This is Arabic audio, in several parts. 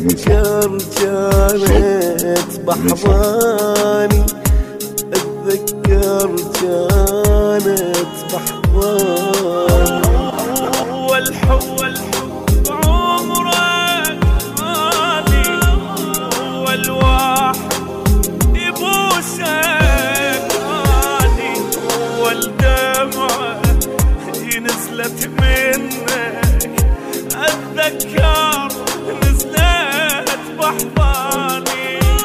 اتذكر كانت بحضاني، اتذكر كانت بحضاني. اول حب عمرك غالي، اول واحد يبوسك غالي، اول دمعة نزلت منك اتذكر نزلت بحضاني،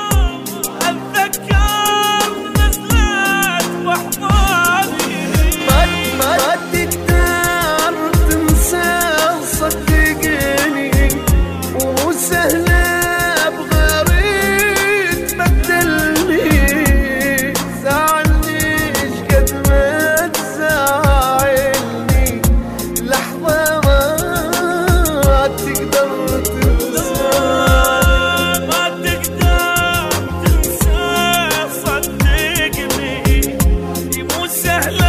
اتذكر نزلت بحضاني. ما تقدر تنسى صدقني، وسهلة بغير تبدلني. زعلني شقد ما تزعلني، لحظة ما تقدر تنسى. ما تقدر تنسى صدقني، مو سهلة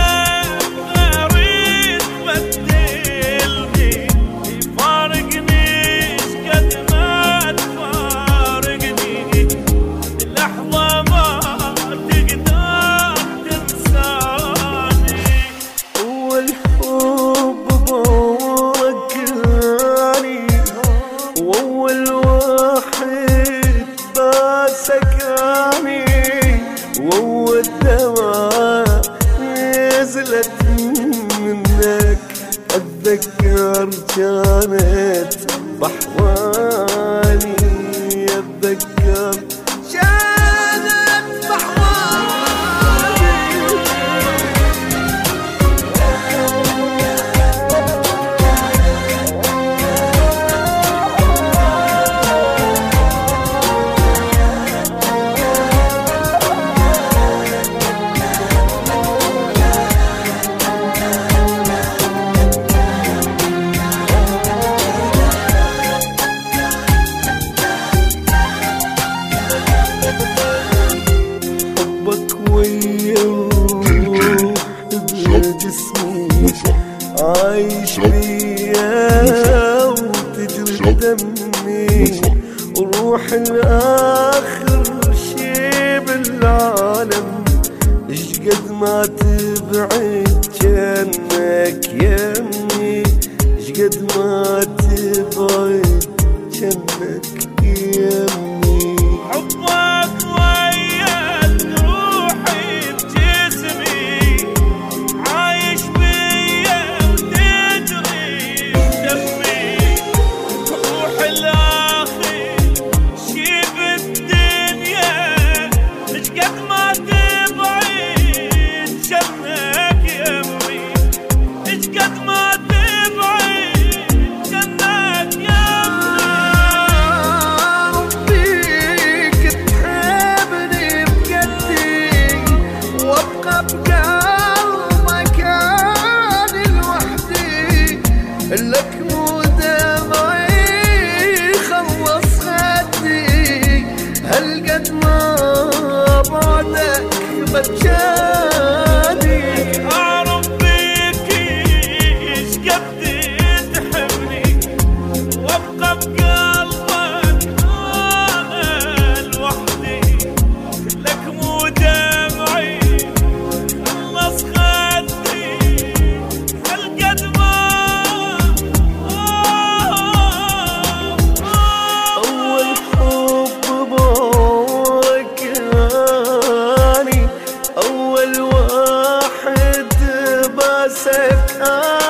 وأول دمعة نزلت منك أتذكر كانت بحضاني، أتذكر كانت بحضاني. جسمي عايش بيا وتجري دمي، وروح الآخر شي بالعالم. اشقد ما تبعد جنك يمي، اشقد ما تبعد جنك يمي. حبك ويا روحي بجسمي، عايش بيا وتجري دمي، روح الآخر شي بالدنيا. اشقد ما تبعد جنك يمي، اشقد ما تبعد جنك يمي. ربيك تحبني بجدي، وابقى بقلبك أنا لوحدي. لك مو دمعي خلص خدي، هالقد ما بعدك بتجاني. أعرف بيك شقد تحبني، وابقى بقلبك أنا لوحدي. لك مو دمعي خلص خدي، هالقد ما أول حب بوكاني، أول واحد بسكاني.